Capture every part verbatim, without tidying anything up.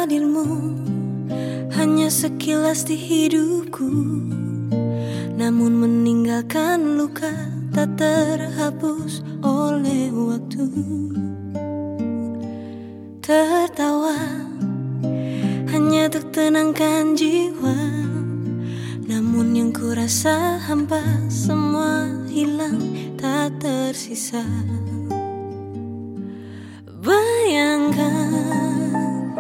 Hadirmu hanya sekilas di hidupku, namun meninggalkan luka tak terhapus oleh waktu. Tertawa hanya untuk tenangkan jiwa, namun yang ku rasa hampa, semua hilang tak tersisa. Bayangkan,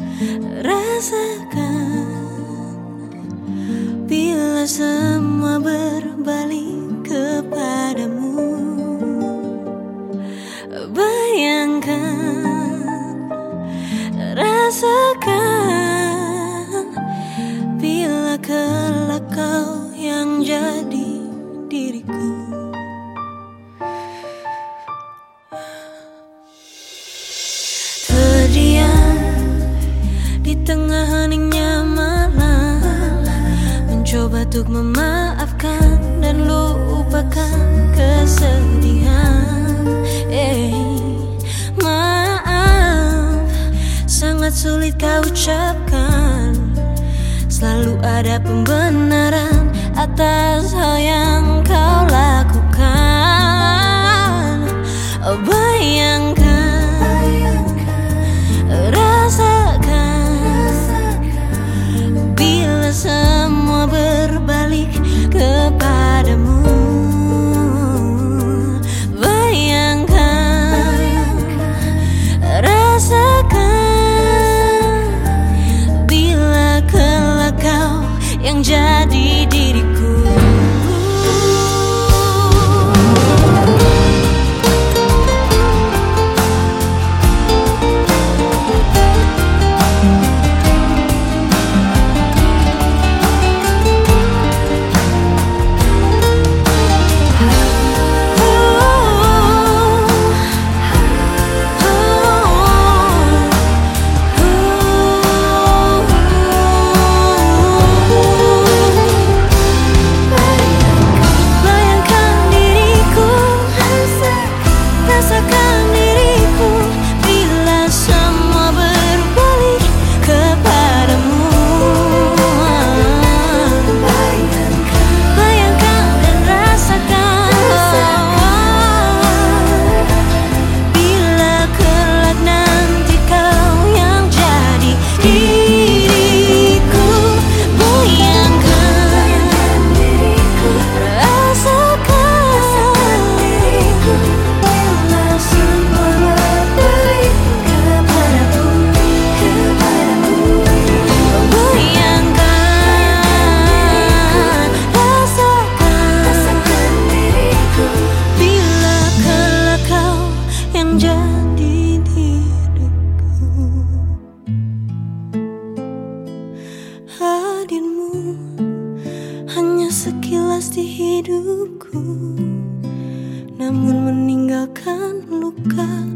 rasakan, bila semua berbalik kepadamu. Bayangkan, rasakan, bila kelak kau yang jadi diriku. Terdiam di tengah heningnya malam, mencoba untuk memaafkan dan lupakan kesedihan. Eh, maaf, sangat sulit kau ucapkan. Selalu ada pembenaran atas hal yang kau lakukan. Oh, bayangkan, rasakan, bila semua berbalik kepadamu. Bayangkan, rasakan, bila kelak kau yang jadi diriku. Jadi diriku. Hadirmu hanya sekilas di hidupku, namun meninggalkan luka